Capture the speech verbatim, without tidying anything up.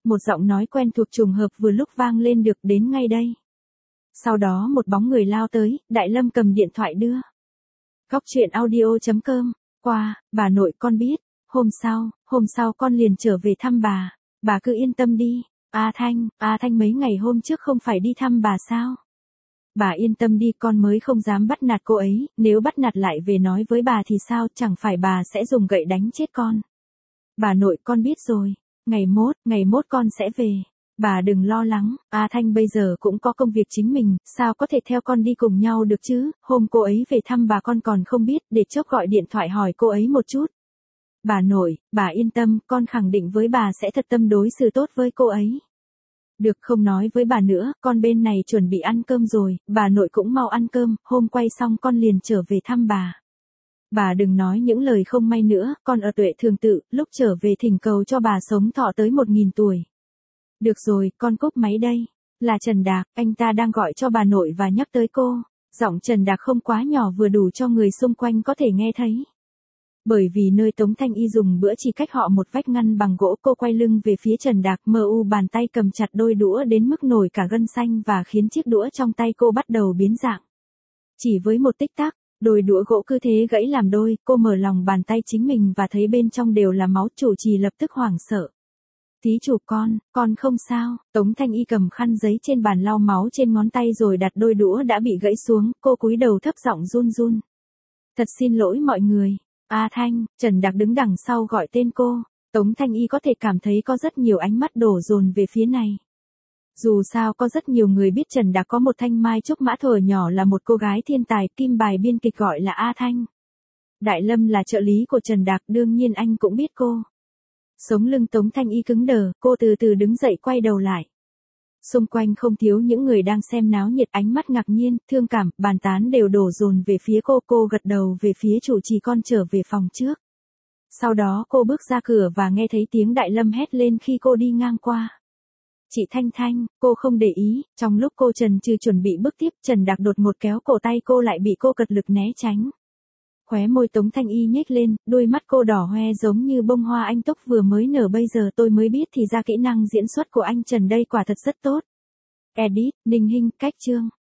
Một giọng nói quen thuộc trùng hợp vừa lúc vang lên được đến ngay đây. Sau đó một bóng người lao tới, Đại Lâm cầm điện thoại đưa. Góc chuyện audio chấm com, qua, bà nội con biết, hôm sau, hôm sau con liền trở về thăm bà, bà cứ yên tâm đi, A Thanh, A Thanh mấy ngày hôm trước không phải đi thăm bà sao? Bà yên tâm đi, con mới không dám bắt nạt cô ấy, nếu bắt nạt lại về nói với bà thì sao, chẳng phải bà sẽ dùng gậy đánh chết con. Bà nội con biết rồi, ngày mốt, ngày mốt con sẽ về. Bà đừng lo lắng, A Thanh bây giờ cũng có công việc chính mình, sao có thể theo con đi cùng nhau được chứ, hôm cô ấy về thăm bà con còn không biết, để chốc gọi điện thoại hỏi cô ấy một chút. Bà nội, bà yên tâm, con khẳng định với bà sẽ thật tâm đối xử tốt với cô ấy. Được, không nói với bà nữa, con bên này chuẩn bị ăn cơm rồi, bà nội cũng mau ăn cơm, hôm quay xong con liền trở về thăm bà. Bà đừng nói những lời không may nữa, con ở Tuệ Thường Tự, lúc trở về thỉnh cầu cho bà sống thọ tới một nghìn tuổi. Được rồi, con cúp máy đây. Là Trần Đạc, anh ta đang gọi cho bà nội và nhắc tới cô. Giọng Trần Đạc không quá nhỏ vừa đủ cho người xung quanh có thể nghe thấy. Bởi vì nơi Tống Thanh Y dùng bữa chỉ cách họ một vách ngăn bằng gỗ, cô quay lưng về phía Trần Đạc, mờ u bàn tay cầm chặt đôi đũa đến mức nổi cả gân xanh và khiến chiếc đũa trong tay cô bắt đầu biến dạng. Chỉ với một tích tắc, đôi đũa gỗ cứ thế gãy làm đôi, cô mở lòng bàn tay chính mình và thấy bên trong đều là máu, chủ trì lập tức hoảng sợ. Thí chủ con, con không sao, Tống Thanh Y cầm khăn giấy trên bàn lau máu trên ngón tay rồi đặt đôi đũa đã bị gãy xuống, cô cúi đầu thấp giọng run run. Thật xin lỗi mọi người. A Thanh, Trần Đạc đứng đằng sau gọi tên cô, Tống Thanh Y có thể cảm thấy có rất nhiều ánh mắt đổ dồn về phía này. Dù sao có rất nhiều người biết Trần Đạc có một thanh mai trúc mã thuở nhỏ là một cô gái thiên tài, kim bài biên kịch gọi là A Thanh. Đại Lâm là trợ lý của Trần Đạc, đương nhiên anh cũng biết cô. Sống lưng Tống Thanh Y cứng đờ, cô từ từ đứng dậy quay đầu lại. Xung quanh không thiếu những người đang xem náo nhiệt, ánh mắt ngạc nhiên, thương cảm, bàn tán đều đổ dồn về phía cô, cô gật đầu về phía chủ trì con trở về phòng trước. Sau đó cô bước ra cửa và nghe thấy tiếng Đại Lâm hét lên khi cô đi ngang qua. Chị Thanh Thanh, cô không để ý, trong lúc cô chần chừ chuẩn bị bước tiếp, Trần Đạc đột ngột kéo cổ tay cô lại bị cô cật lực né tránh. Khóe môi Tống Thanh Y nhếch lên, đôi mắt cô đỏ hoe giống như bông hoa anh túc vừa mới nở, bây giờ tôi mới biết thì ra kỹ năng diễn xuất của anh Trần đây quả thật rất tốt. Edit, Ninh Hinh, cách chương.